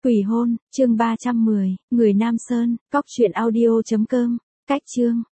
Quỷ hôn, chương 310, người Nam Sơn, cóc truyện audio.com, cách chương.